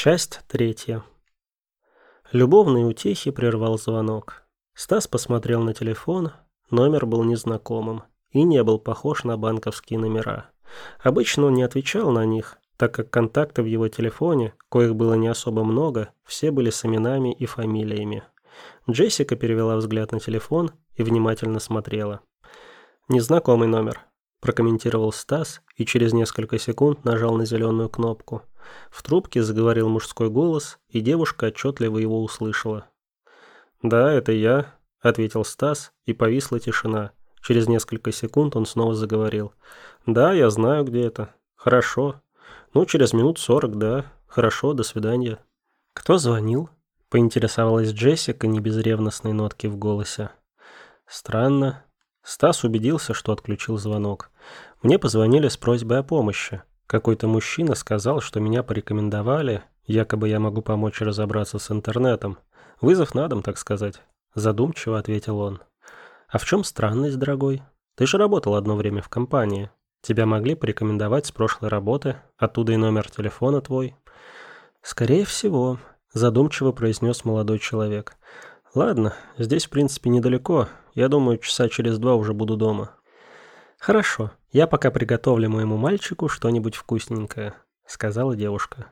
Часть третья. Любовные утехи прервал звонок. Стас посмотрел на телефон, номер был незнакомым и не был похож на банковские номера. Обычно он не отвечал на них, так как контакты в его телефоне, коих было не особо много, все были с именами и фамилиями. Джессика перевела взгляд на телефон и внимательно смотрела. «Незнакомый номер», – прокомментировал Стас и через несколько секунд нажал на зеленую кнопку. В трубке заговорил мужской голос, и девушка отчетливо его услышала. «Да, это я», – ответил Стас, и повисла тишина. Через несколько секунд он снова заговорил. «Да, я знаю, где это. Хорошо. Ну, через минут 40, да. Хорошо, до свидания». «Кто звонил?» – поинтересовалась Джессика не без ревностной нотки в голосе. «Странно». Стас убедился, что отключил звонок. «Мне позвонили с просьбой о помощи. Какой-то мужчина сказал, что меня порекомендовали, якобы я могу помочь разобраться с интернетом. Вызов на дом, так сказать». Задумчиво ответил он. «А в чем странность, дорогой? Ты же работал одно время в компании. Тебя могли порекомендовать с прошлой работы, оттуда и номер телефона твой». «Скорее всего», задумчиво произнес молодой человек. «Ладно, здесь в принципе недалеко. Я думаю, часа через 2 уже буду дома». «Хорошо, я пока приготовлю моему мальчику что-нибудь вкусненькое», — сказала девушка.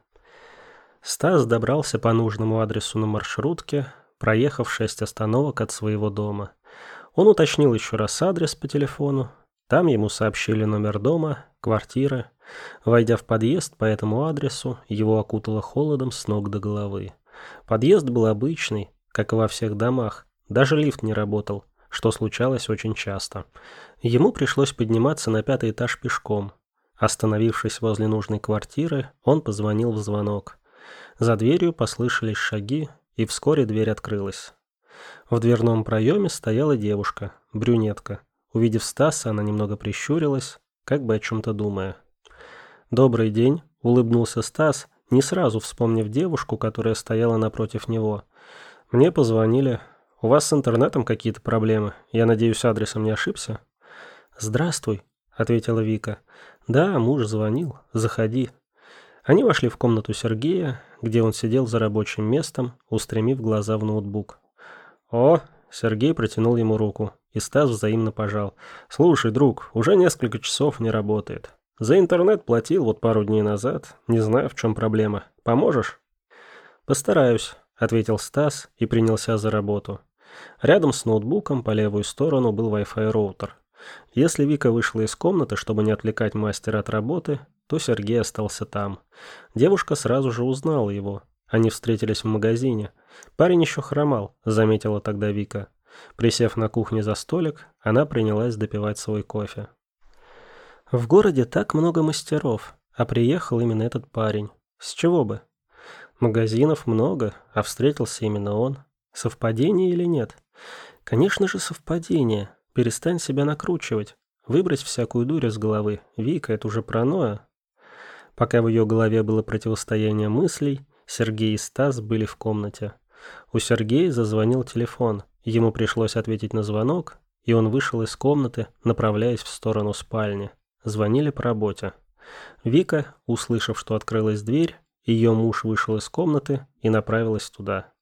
Стас добрался по нужному адресу на маршрутке, проехав 6 остановок от своего дома. Он уточнил еще раз адрес по телефону. Там ему сообщили номер дома, квартиры. Войдя в подъезд по этому адресу, его окутало холодом с ног до головы. Подъезд был обычный, как и во всех домах. Даже лифт не работал, что случалось очень часто. Ему пришлось подниматься на 5-й этаж пешком. Остановившись возле нужной квартиры, он позвонил в звонок. За дверью послышались шаги, и вскоре дверь открылась. В дверном проеме стояла девушка, брюнетка. Увидев Стаса, она немного прищурилась, как бы о чем-то думая. «Добрый день», — улыбнулся Стас, не сразу вспомнив девушку, которая стояла напротив него. «Мне позвонили. У вас с интернетом какие-то проблемы? Я надеюсь, адресом не ошибся?» «Здравствуй», — ответила Вика. «Да, муж звонил. Заходи». Они вошли в комнату Сергея, где он сидел за рабочим местом, устремив глаза в ноутбук. «О!» — Сергей протянул ему руку, и Стас взаимно пожал. «Слушай, друг, уже несколько часов не работает. За интернет платил вот пару дней назад. Не знаю, в чем проблема. Поможешь?» «Постараюсь», — ответил Стас и принялся за работу. Рядом с ноутбуком по левую сторону был Wi-Fi роутер. Если Вика вышла из комнаты, чтобы не отвлекать мастера от работы, то Сергей остался там. Девушка сразу же узнала его. Они встретились в магазине. Парень еще хромал, заметила тогда Вика. Присев на кухне за столик, она принялась допивать свой кофе. В городе так много мастеров, а приехал именно этот парень. С чего бы? Магазинов много, а встретился именно он. Совпадение или нет? Конечно же совпадение. Перестань себя накручивать. Выбрось всякую дурь из головы. Вика, это уже паранойя. Пока в ее голове было противостояние мыслей, Сергей и Стас были в комнате. У Сергея зазвонил телефон. Ему пришлось ответить на звонок, и он вышел из комнаты, направляясь в сторону спальни. Звонили по работе. Вика, услышав, что открылась дверь, ее муж вышел из комнаты и направилась туда.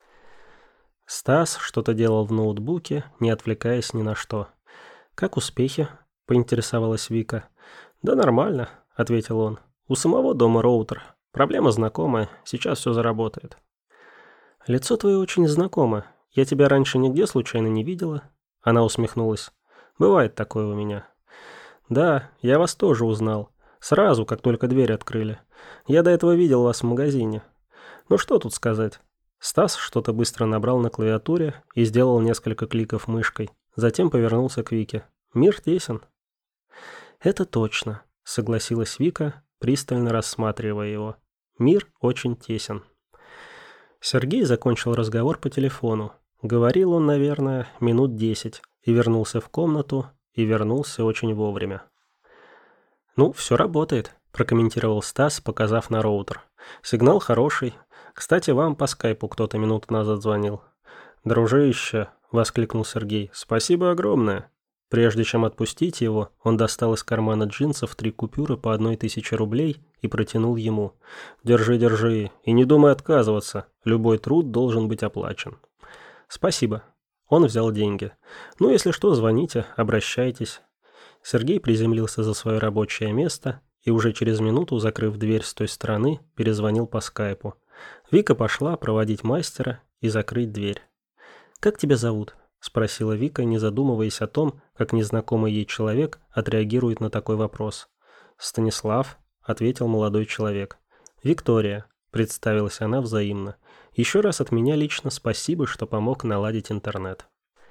Стас что-то делал в ноутбуке, не отвлекаясь ни на что. «Как успехи?» – поинтересовалась Вика. «Да нормально», – ответил он. «У самого дома роутер. Проблема знакомая, сейчас все заработает». «Лицо твое очень знакомо. Я тебя раньше нигде случайно не видела?» Она усмехнулась. «Бывает такое у меня». «Да, я вас тоже узнал. Сразу, как только дверь открыли. Я до этого видел вас в магазине. Ну что тут сказать?» Стас что-то быстро набрал на клавиатуре и сделал несколько кликов мышкой. Затем повернулся к Вике. «Мир тесен». «Это точно», — согласилась Вика, пристально рассматривая его. «Мир очень тесен». Сергей закончил разговор по телефону. Говорил он, наверное, минут 10, и вернулся в комнату, и вернулся очень вовремя. «Ну, все работает», – прокомментировал Стас, показав на роутер. «Сигнал хороший. Кстати, вам по скайпу кто-то минуту назад звонил». «Дружище», – воскликнул Сергей, – «спасибо огромное». Прежде чем отпустить его, он достал из кармана джинсов 3 купюры по 1000 рублей и протянул ему. «Держи, держи, и не думай отказываться, любой труд должен быть оплачен». «Спасибо». Он взял деньги. «Ну, если что, звоните, обращайтесь». Сергей приземлился за свое рабочее место и уже через минуту, закрыв дверь с той стороны, перезвонил по скайпу. Вика пошла проводить мастера и закрыть дверь. «Как тебя зовут?» – спросила Вика, не задумываясь о том, как незнакомый ей человек отреагирует на такой вопрос. «Станислав», – ответил молодой человек. «Виктория», – представилась она взаимно. «Еще раз от меня лично спасибо, что помог наладить интернет».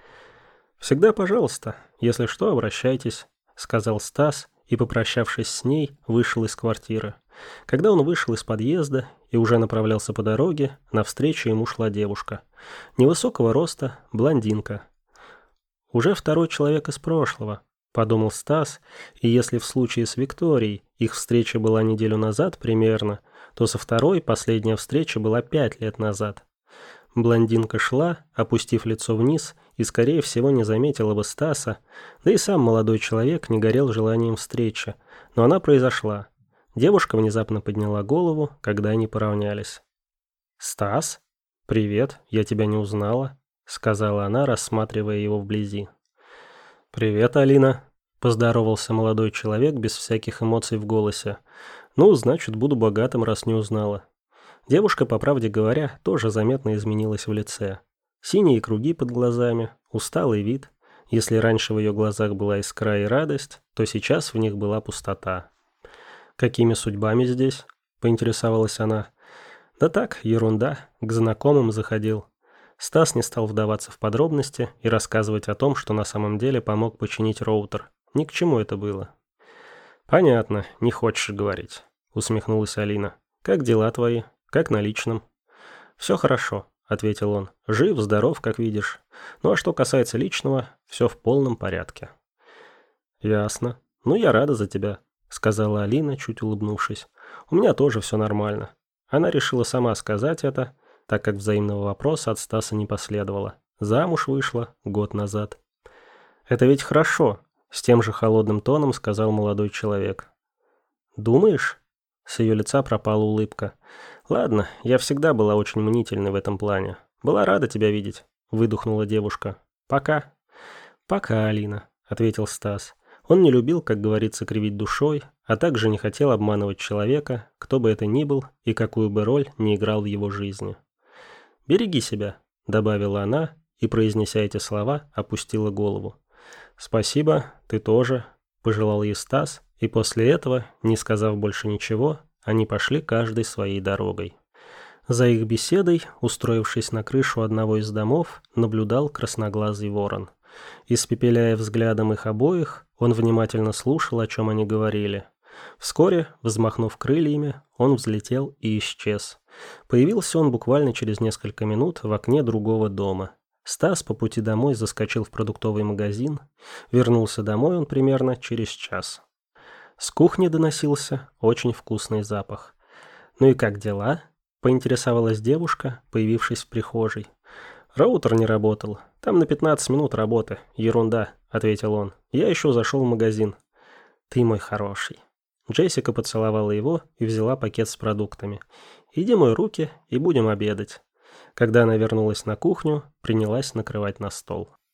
«Всегда пожалуйста. Если что, обращайтесь», – сказал Стас и, попрощавшись с ней, вышел из квартиры. Когда он вышел из подъезда и уже направлялся по дороге, навстречу ему шла девушка. Невысокого роста, блондинка. «Уже второй человек из прошлого», – подумал Стас, и если в случае с Викторией их встреча была неделю назад примерно, то со второй последняя встреча была 5 лет назад. Блондинка шла, опустив лицо вниз, и, скорее всего, не заметила бы Стаса, да и сам молодой человек не горел желанием встречи, но она произошла. Девушка внезапно подняла голову, когда они поравнялись. «Стас? Привет, я тебя не узнала», — сказала она, рассматривая его вблизи. «Привет, Алина», — поздоровался молодой человек без всяких эмоций в голосе. «Ну, значит, буду богатым, раз не узнала». Девушка, по правде говоря, тоже заметно изменилась в лице. Синие круги под глазами, усталый вид. Если раньше в ее глазах была искра и радость, то сейчас в них была пустота. «Какими судьбами здесь?» – поинтересовалась она. «Да так, ерунда, к знакомым заходил». Стас не стал вдаваться в подробности и рассказывать о том, что на самом деле помог починить роутер. Ни к чему это было. «Понятно, не хочешь говорить», – усмехнулась Алина. «Как дела твои? Как на личном?» «Все хорошо», — ответил он. «Жив, здоров, как видишь. Ну а что касается личного, все в полном порядке». «Ясно. Ну, я рада за тебя», — сказала Алина, чуть улыбнувшись. «У меня тоже все нормально». Она решила сама сказать это, так как взаимного вопроса от Стаса не последовало. Замуж вышла год назад. «Это ведь хорошо», — с тем же холодным тоном сказал молодой человек. «Думаешь?» С ее лица пропала улыбка. «Ладно, я всегда была очень мнительной в этом плане. Была рада тебя видеть», — выдохнула девушка. «Пока». «Пока, Алина», — ответил Стас. Он не любил, как говорится, кривить душой, а также не хотел обманывать человека, кто бы это ни был и какую бы роль ни играл в его жизни. «Береги себя», — добавила она и, произнеся эти слова, опустила голову. «Спасибо, ты тоже», — пожелал ей Стас, и после этого, не сказав больше ничего, они пошли каждой своей дорогой. За их беседой, устроившись на крышу одного из домов, наблюдал красноглазый ворон. Испепеляя взглядом их обоих, он внимательно слушал, о чем они говорили. Вскоре, взмахнув крыльями, он взлетел и исчез. Появился он буквально через несколько минут в окне другого дома. Стас по пути домой заскочил в продуктовый магазин. Вернулся домой он примерно через час. С кухни доносился очень вкусный запах. «Ну и как дела?» – поинтересовалась девушка, появившись в прихожей. «Роутер не работал. Там на 15 минут работы. Ерунда», – ответил он. «Я еще зашел в магазин». «Ты мой хороший». Джессика поцеловала его и взяла пакет с продуктами. «Иди мой руки и будем обедать». Когда она вернулась на кухню, принялась накрывать на стол.